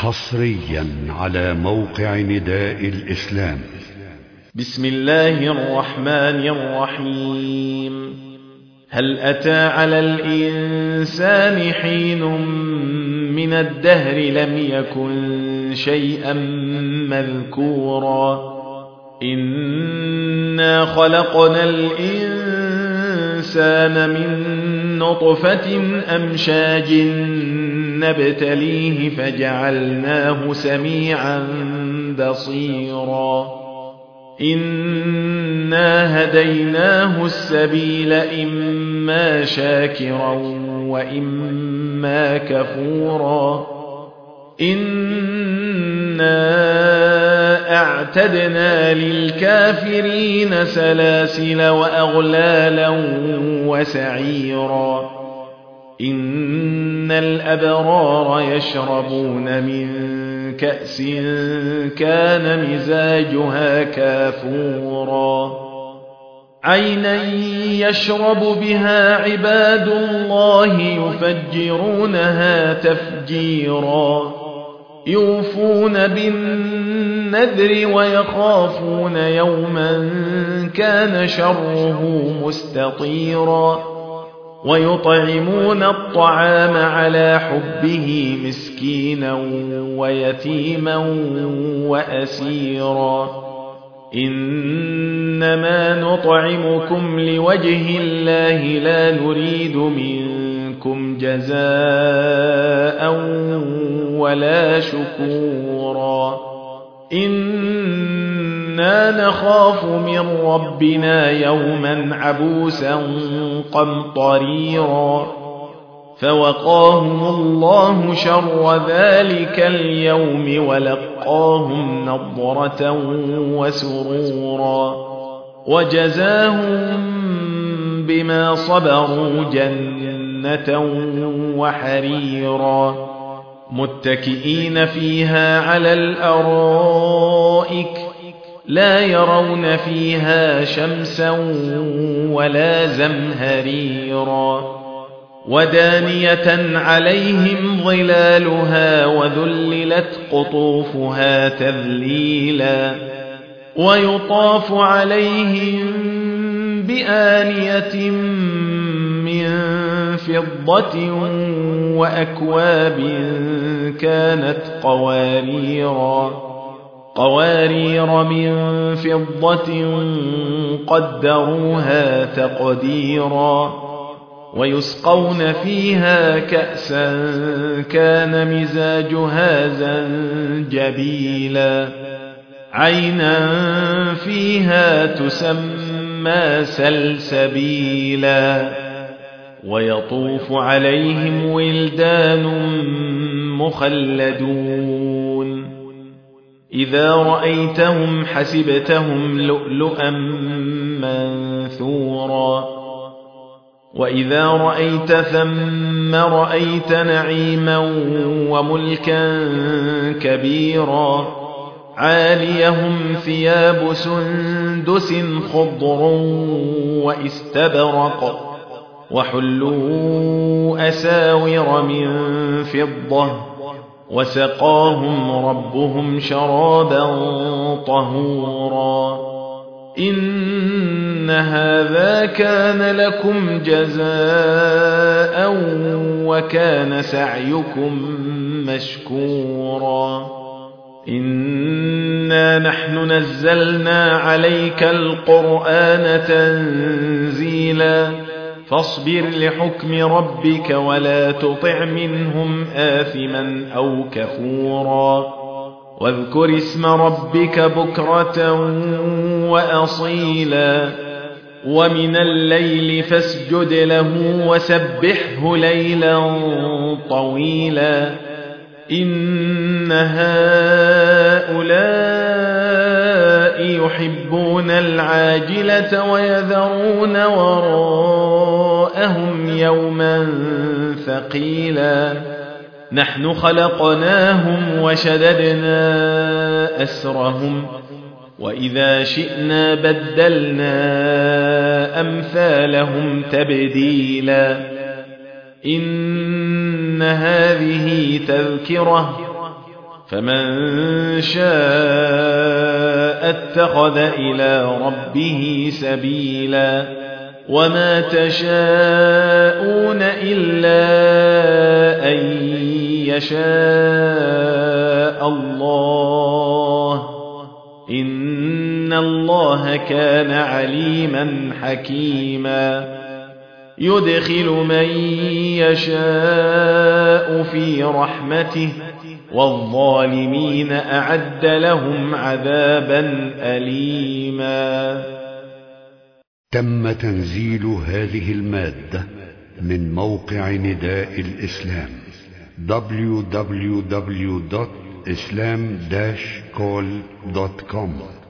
حصريا على موقع نداء الإسلام. بسم الله الرحمن الرحيم. هل أتى على الإنسان حين من الدهر لم يكن شيئا مذكورا إنا خلقنا الإنسان من نطفة أمشاج نبتليه فجعلناه سميعا بصيرا إنا هديناه السبيل إما شاكرا وإما كفورا إنا أعتدنا للكافرين سلاسل وأغلالا وسعيرا إن الأبرار يشربون من كأس كان مزاجها كافورا عينا يشرب بها عباد الله يفجرونها تفجيرا يوفون بالنذر ويخافون يوما كان شره مستطيرا ويطعمون الطعام على حبه مسكينا ويتيما وأسيرا إنما نطعمكم لوجه الله لا نريد منكم جزاء ولا شكورا إنا نخاف من ربنا يوما عبوسا قمطريرا فوقاهم الله شر ذلك اليوم ولقاهم نضرة وسرورا وجزاهم بما صبروا جنة وحريرا متكئين فيها على الأرائك لا يرون فيها شمسا ولا زمهريرا ودانية عليهم ظلالها وذللت قطوفها تذليلا ويطاف عليهم بآنية من فضة وأكواب كانت قوارير من فضة قدروها تقديرا ويسقون فيها كأسا كان مزاجها زنجبيلا عينا فيها تسمى سلسبيلا ويطوف عليهم ولدان مخلدون إذا رأيتهم حسبتهم لؤلؤا منثورا وإذا رأيت ثم رأيت نعيما وملكا كبيرا عاليهم ثياب سندس خضر واستبرق وحلوا أساور من فضة وسقاهم ربهم شرابا طهورا إن هذا كان لكم جزاء وكان سعيكم مشكورا إنا نحن نزلنا عليك القرآن تنزيلا فاصبر لحكم ربك ولا تطع منهم آثما أو كفورا واذكر اسم ربك بكرة وأصيلا ومن الليل فاسجد له وسبحه ليلا طويلا إن هؤلاء يحبون العاجلة ويذرون وراءهم يوما ثقيلا نحن خلقناهم وشددنا أسرهم وإذا شئنا بدلنا أمثالهم تبديلا إن هذه تذكرة فمن شاء اتخذ إلى ربه سبيلا وما تشاءون إلا أن يشاء الله إن الله كان عليما حكيما يدخل من يشاء في رحمته والظالمين أعد لهم عذابا أليما. تم تنزيل هذه المادة من موقع نداء الإسلام www.islam-call.com